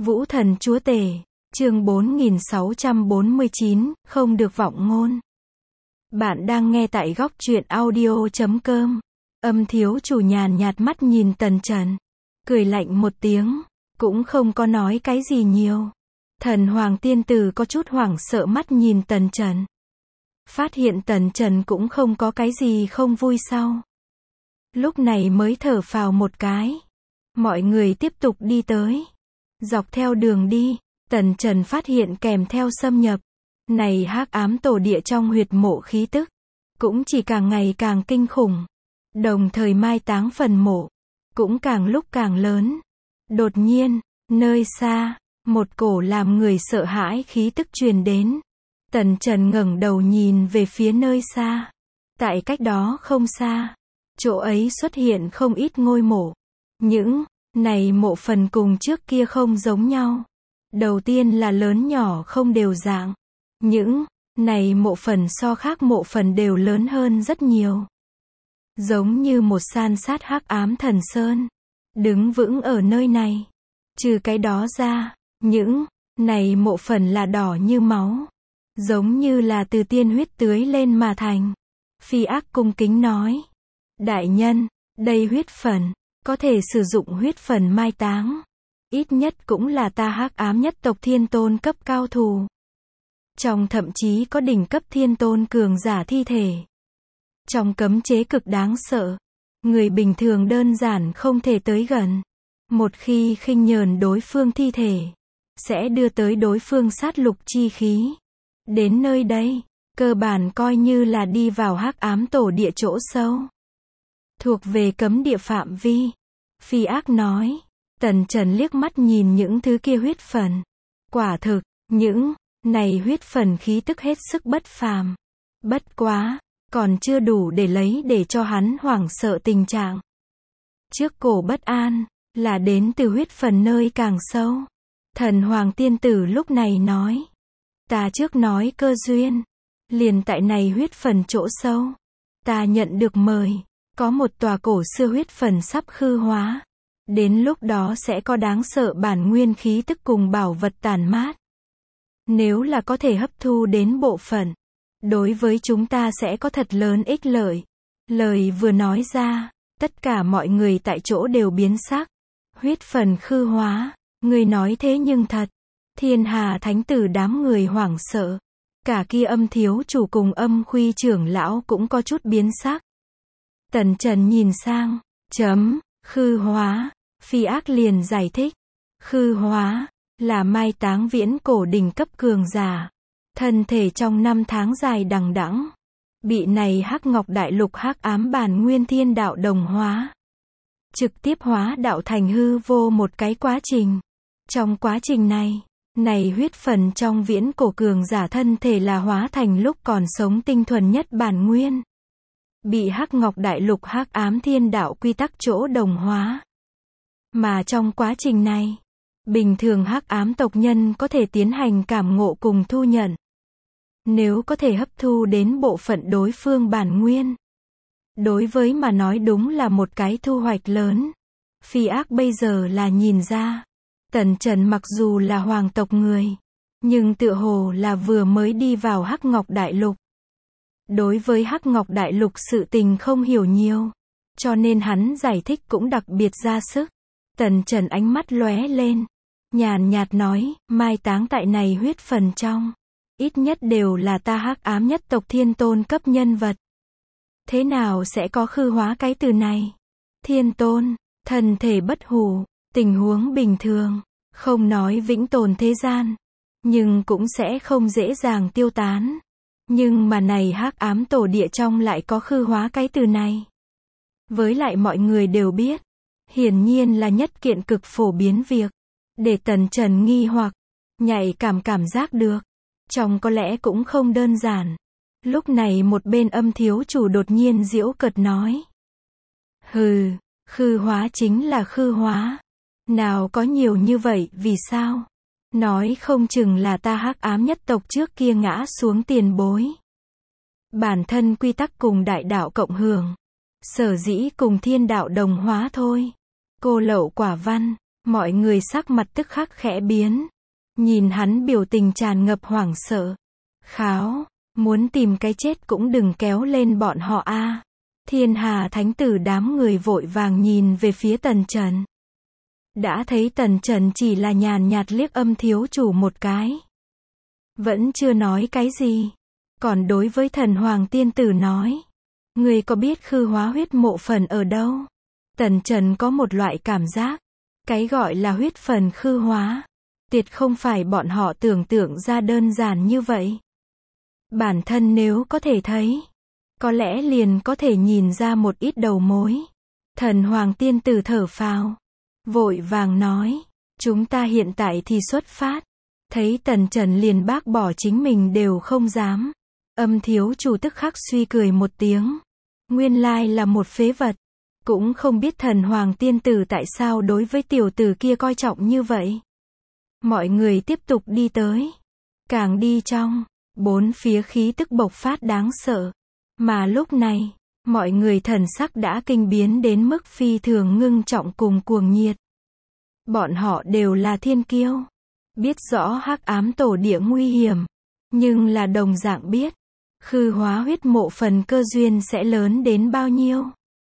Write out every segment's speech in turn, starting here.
Vũ Thần Chúa Tể, chương 4649, không được vọng ngôn. Bạn đang nghe tại góc truyện audio.com. Âm thiếu chủ nhàn nhạt mắt nhìn Tần Trần, cười lạnh một tiếng, cũng không có nói cái gì nhiều. Thần Hoàng tiên tử có chút hoảng sợ mắt nhìn Tần Trần. Phát hiện Tần Trần cũng không có cái gì không vui sau. Lúc này mới thở phào một cái. Mọi người tiếp tục đi tới. Dọc theo đường đi, Tần Trần phát hiện kèm theo xâm nhập. Này hắc ám tổ địa trong huyệt mộ khí tức, cũng chỉ càng ngày càng kinh khủng. Đồng thời mai táng phần mộ, cũng càng lúc càng lớn. Đột nhiên, nơi xa, một cổ làm người sợ hãi khí tức truyền đến. Tần Trần ngẩng đầu nhìn về phía nơi xa. Tại cách đó không xa, chỗ ấy xuất hiện không ít ngôi mộ. Những này mộ phần cùng trước kia không giống nhau. Đầu tiên là lớn nhỏ không đều dạng. Những này mộ phần so khác mộ phần đều lớn hơn rất nhiều. Giống như một san sát hắc ám thần sơn, đứng vững ở nơi này. Trừ cái đó ra, những này mộ phần là đỏ như máu, giống như là từ tiên huyết tưới lên mà thành. Phi Ác cung kính nói: đại nhân, đây huyết phần, có thể sử dụng huyết phần mai táng. Ít nhất cũng là ta hắc ám nhất tộc thiên tôn cấp cao thủ. Trong thậm chí có đỉnh cấp thiên tôn cường giả thi thể. Trong cấm chế cực đáng sợ. Người bình thường đơn giản không thể tới gần. Một khi khinh nhờn đối phương thi thể, sẽ đưa tới đối phương sát lục chi khí. Đến nơi đây, cơ bản coi như là đi vào hắc ám tổ địa chỗ sâu. Thuộc về cấm địa phạm vi. Phi Ác nói. Tần Trần liếc mắt nhìn những thứ kia huyết phần. Quả thực, những này huyết phần khí tức hết sức bất phàm. Bất quá, còn chưa đủ để lấy để cho hắn hoảng sợ tình trạng. Trước cổ bất an, là đến từ huyết phần nơi càng sâu. Thần Hoàng tiên tử lúc này nói. Ta trước nói cơ duyên. Liền tại này huyết phần chỗ sâu. Ta nhận được mời. Có một tòa cổ xưa huyết phần sắp khư hóa. Đến lúc đó sẽ có đáng sợ bản nguyên khí tức cùng bảo vật tàn mát. Nếu là có thể hấp thu đến bộ phận, đối với chúng ta sẽ có thật lớn ích lợi. Lời vừa nói ra, tất cả mọi người tại chỗ đều biến sắc. Huyết phần khư hóa, người nói thế nhưng thật. Thiên Hà thánh tử đám người hoảng sợ. Cả kia Âm thiếu chủ cùng Âm khuy trưởng lão cũng có chút biến sắc. Tần Trần nhìn sang, khư hóa. Phi Ác liền giải thích. Khư hóa, là mai táng viễn cổ đỉnh cấp cường giả. Thân thể trong năm tháng dài đằng đẵng. Bị này hắc ngọc đại lục hắc ám bản nguyên thiên đạo đồng hóa. Trực tiếp hóa đạo thành hư vô một cái quá trình. Trong quá trình này, huyết phần trong viễn cổ cường giả thân thể là hóa thành lúc còn sống tinh thuần nhất bản nguyên. Bị hắc ngọc đại lục hắc ám thiên đạo quy tắc chỗ đồng hóa. Mà trong quá trình này, bình thường hắc ám tộc nhân có thể tiến hành cảm ngộ cùng thu nhận. Nếu có thể hấp thu đến bộ phận đối phương bản nguyên, đối với mà nói đúng là một cái thu hoạch lớn. Phi Ác bây giờ là nhìn ra, Tần Trần mặc dù là hoàng tộc người, nhưng tựa hồ là vừa mới đi vào hắc ngọc đại lục. Đối với hắc ngọc đại lục sự tình không hiểu nhiều, cho nên hắn giải thích cũng đặc biệt ra sức. Tần Trần ánh mắt lóe lên, nhàn nhạt nói, mai táng tại này huyết phần trong, ít nhất đều là ta hắc ám nhất tộc thiên tôn cấp nhân vật. Thế nào sẽ có khư hóa cái từ này? Thiên tôn, thân thể bất hủ, tình huống bình thường, không nói vĩnh tồn thế gian, nhưng cũng sẽ không dễ dàng tiêu tán. Nhưng mà này hắc ám tổ địa trong lại có khư hóa cái từ này. Với lại mọi người đều biết, hiển nhiên là nhất kiện cực phổ biến việc. Để Tần Trần nghi hoặc, nhạy cảm giác được. Trong có lẽ cũng không đơn giản. Lúc này một bên Âm thiếu chủ đột nhiên giễu cợt nói. Hừ, khư hóa chính là khư hóa. Nào có nhiều như vậy, vì sao? Nói không chừng là ta hắc ám nhất tộc trước kia ngã xuống tiền bối. Bản thân quy tắc cùng đại đạo cộng hưởng. Sở dĩ cùng thiên đạo đồng hóa thôi. Cô lậu quả văn, Mọi người sắc mặt tức khắc khẽ biến. Nhìn hắn biểu tình tràn ngập hoảng sợ. Kháo, muốn tìm cái chết cũng đừng kéo lên bọn họ a. Thiên Hà Thánh Tử đám người vội vàng nhìn về phía Tần Trần. Đã thấy Tần Trần chỉ là nhàn nhạt liếc Âm thiếu chủ một cái. Vẫn chưa nói cái gì. Còn đối với Thần Hoàng Tiên Tử nói. Người có biết Khư Hóa huyết mộ phần ở đâu? Tần Trần có một loại cảm giác. Cái gọi là huyết phần khư hóa. Tuyệt không phải bọn họ tưởng tượng ra đơn giản như vậy. Bản thân nếu có thể thấy. Có lẽ liền có thể nhìn ra một ít đầu mối. Thần Hoàng Tiên Tử thở phào. Vội vàng nói. Chúng ta hiện tại thì xuất phát. Thấy Tần Trần liền bác bỏ chính mình đều không dám. Âm thiếu chủ tức khắc suy cười một tiếng. Nguyên lai là một phế vật. Cũng không biết Thần Hoàng Tiên Tử tại sao đối với tiểu tử kia coi trọng như vậy. Mọi người tiếp tục đi tới. Càng đi trong, bốn phía khí tức bộc phát đáng sợ. Mà lúc này, mọi người thần sắc đã kinh biến đến mức phi thường ngưng trọng cùng cuồng nhiệt. Bọn họ đều là thiên kiêu. Biết rõ hắc ám tổ địa nguy hiểm. Nhưng là đồng dạng biết. Khư hóa huyết mộ phần cơ duyên sẽ lớn đến bao nhiêu.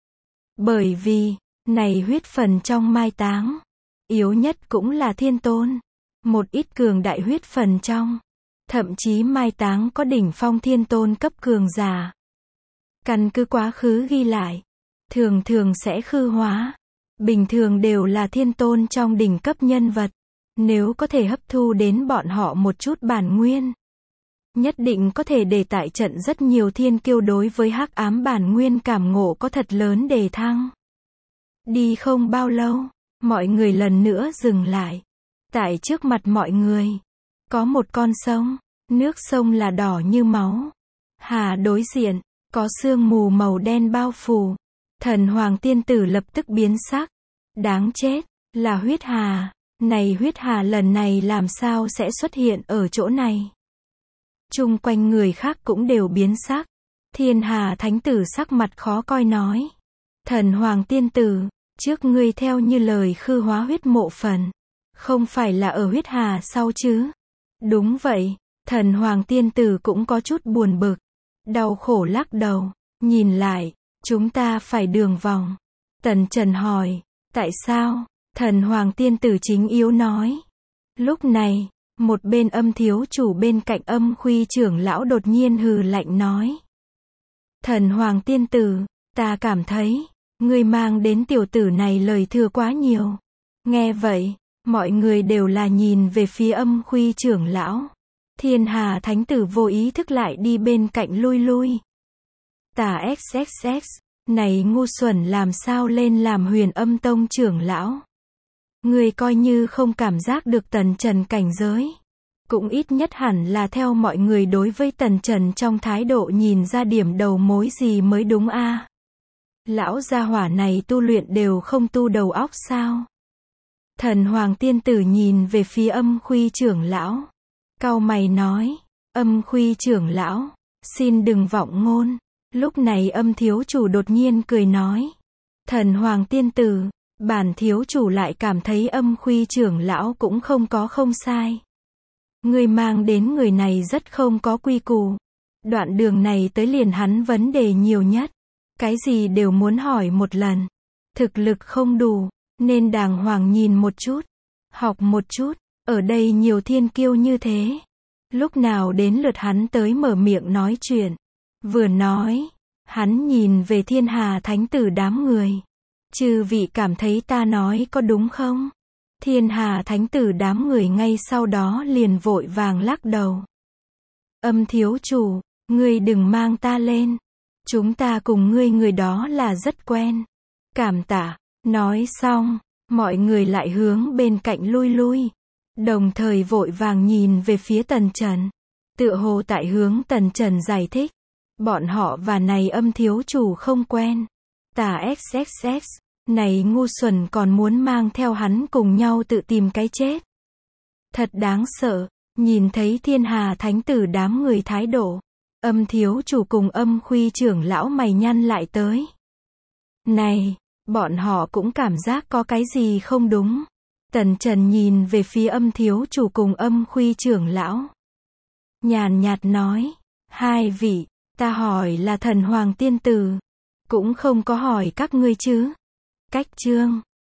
Bởi vì, này huyết phần trong mai táng. Yếu nhất cũng là thiên tôn. Một ít cường đại huyết phần trong. Thậm chí mai táng có đỉnh phong thiên tôn cấp cường giả. Căn cứ quá khứ ghi lại. Thường thường sẽ khư hóa. Bình thường đều là thiên tôn trong đỉnh cấp nhân vật. Nếu có thể hấp thu đến bọn họ một chút bản nguyên. Nhất định có thể để tại trận rất nhiều thiên kiêu đối với hắc ám bản nguyên cảm ngộ có thật lớn đề thăng. Đi không bao lâu, mọi người lần nữa dừng lại. Tại trước mặt mọi người, có một con sông, nước sông là đỏ như máu. Hà đối diện, có sương mù màu đen bao phủ. Thần Hoàng Tiên Tử lập tức biến sắc. Đáng chết, là huyết hà. Này huyết hà lần này làm sao sẽ xuất hiện ở chỗ này? Chung quanh người khác cũng đều biến sắc. Thiên Hà Thánh Tử sắc mặt khó coi nói. Thần Hoàng Tiên Tử, trước ngươi theo như lời khư hóa huyết mộ phần. Không phải là ở huyết hà sau chứ? Đúng vậy, Thần Hoàng Tiên Tử cũng có chút buồn bực. Đau khổ lắc đầu, nhìn lại, chúng ta phải đường vòng. Tần Trần hỏi, tại sao? Thần Hoàng Tiên Tử chính yếu nói. Lúc này, một bên Âm thiếu chủ bên cạnh Âm Khuy trưởng lão đột nhiên hừ lạnh nói. Thần Hoàng Tiên Tử, ta cảm thấy, ngươi mang đến tiểu tử này lời thừa quá nhiều. Nghe vậy, mọi người đều là nhìn về phía Âm Khuy trưởng lão. Thiên Hà Thánh Tử vô ý thức lại đi bên cạnh lui lui. Tà XXX, này ngu xuẩn làm sao lên làm Huyền Âm Tông trưởng lão. Người coi như không cảm giác được Tần Trần cảnh giới. Cũng ít nhất hẳn là theo mọi người đối với Tần Trần trong thái độ nhìn ra điểm đầu mối gì mới đúng a. Lão gia hỏa này tu luyện đều không tu đầu óc sao? Thần Hoàng Tiên Tử nhìn về phía Âm Khuy trưởng lão. Cau mày nói, Âm Khuy trưởng lão, xin đừng vọng ngôn. Lúc này Âm thiếu chủ đột nhiên cười nói. Thần Hoàng Tiên Tử, bản thiếu chủ lại cảm thấy Âm Khuy trưởng lão cũng không có không sai. Người mang đến người này rất không có quy củ. Đoạn đường này tới liền hắn vấn đề nhiều nhất. Cái gì đều muốn hỏi một lần. Thực lực không đủ, nên đàng hoàng nhìn một chút. Học một chút, ở đây nhiều thiên kiêu như thế. Lúc nào đến lượt hắn tới mở miệng nói chuyện. Vừa nói, hắn nhìn về Thiên Hà Thánh Tử đám người. Chư vị cảm thấy ta nói có đúng không? Thiên Hà Thánh Tử đám người ngay sau đó liền vội vàng lắc đầu. Âm thiếu chủ, ngươi đừng mang ta lên. Chúng ta cùng ngươi người đó là rất quen. Cảm tạ. Nói xong, mọi người lại hướng bên cạnh lui lui. Đồng thời vội vàng nhìn về phía Tần Trần. Tựa hồ tại hướng Tần Trần giải thích. Bọn họ và này Âm thiếu chủ không quen. Tà XXX, này ngu xuẩn còn muốn mang theo hắn cùng nhau tự tìm cái chết. Thật đáng sợ, nhìn thấy Thiên Hà Thánh Tử đám người thái độ. Âm thiếu chủ cùng Âm Khuy trưởng lão mày nhăn lại tới. Này, bọn họ cũng cảm giác có cái gì không đúng. Tần Trần nhìn về phía Âm thiếu chủ cùng Âm Khuy trưởng lão. Nhàn nhạt nói, hai vị, ta hỏi là thần hoàng tiên tử, cũng không có hỏi các ngươi chứ. Cách chương